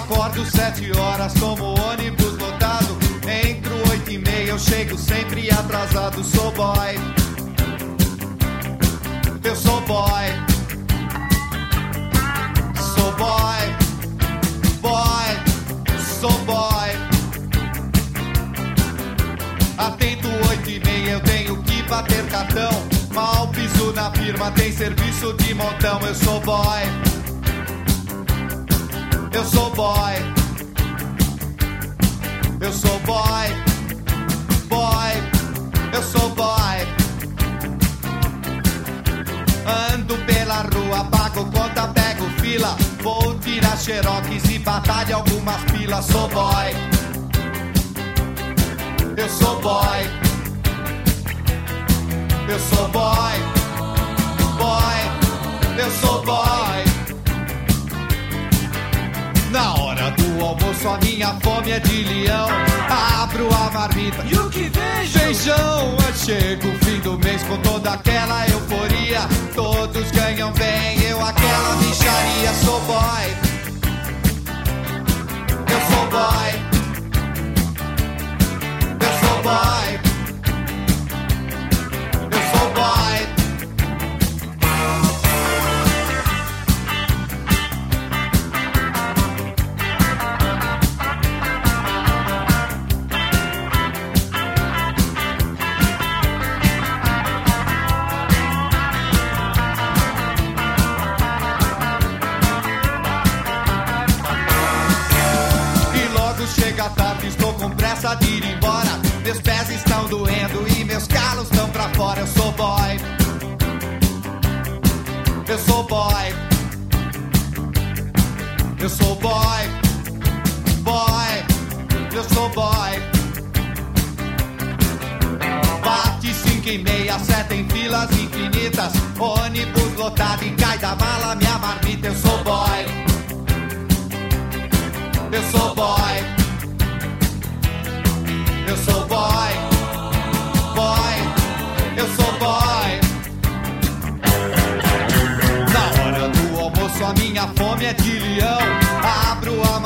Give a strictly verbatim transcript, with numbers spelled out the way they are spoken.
acordo sete horas, tomo ônibus lotado. Entro oito e meia, eu chego sempre atrasado. Sou boy, eu sou boy, sou boy, boy, sou boy. Atento oito e meia, eu tenho que bater cartão. Mal piso na firma, tem serviço de montão. Eu sou boy, eu sou boy, eu sou boy, boy, eu sou boy. Ando pela rua, pago conta, pego fila. Vou tirar xerox e batalha algumas pilas. Sou boy, eu sou boy, eu sou boy, boy, eu sou boy. Na hora do almoço a minha fome é de leão. Abro a marmita e o que vejo? Feijão. Chega o fim do mês com toda aquela euforia. Todos ganham bem, eu aquela mixaria. Sou boy, eu sou boy, eu sou boy, eu sou boy. Chega tarde, estou com pressa de ir embora. Meus pés estão doendo e meus calos estão pra fora. Eu sou boy, eu sou boy, eu sou boy, boy, eu sou boy. Bate cinco e meia, sete em filas infinitas. Ônibus lotado e cai da mala minha marmita. Eu sou boy, eu sou boy, eu sou boy, boy, eu sou boy. Na hora do almoço a minha fome é de leão. Abro a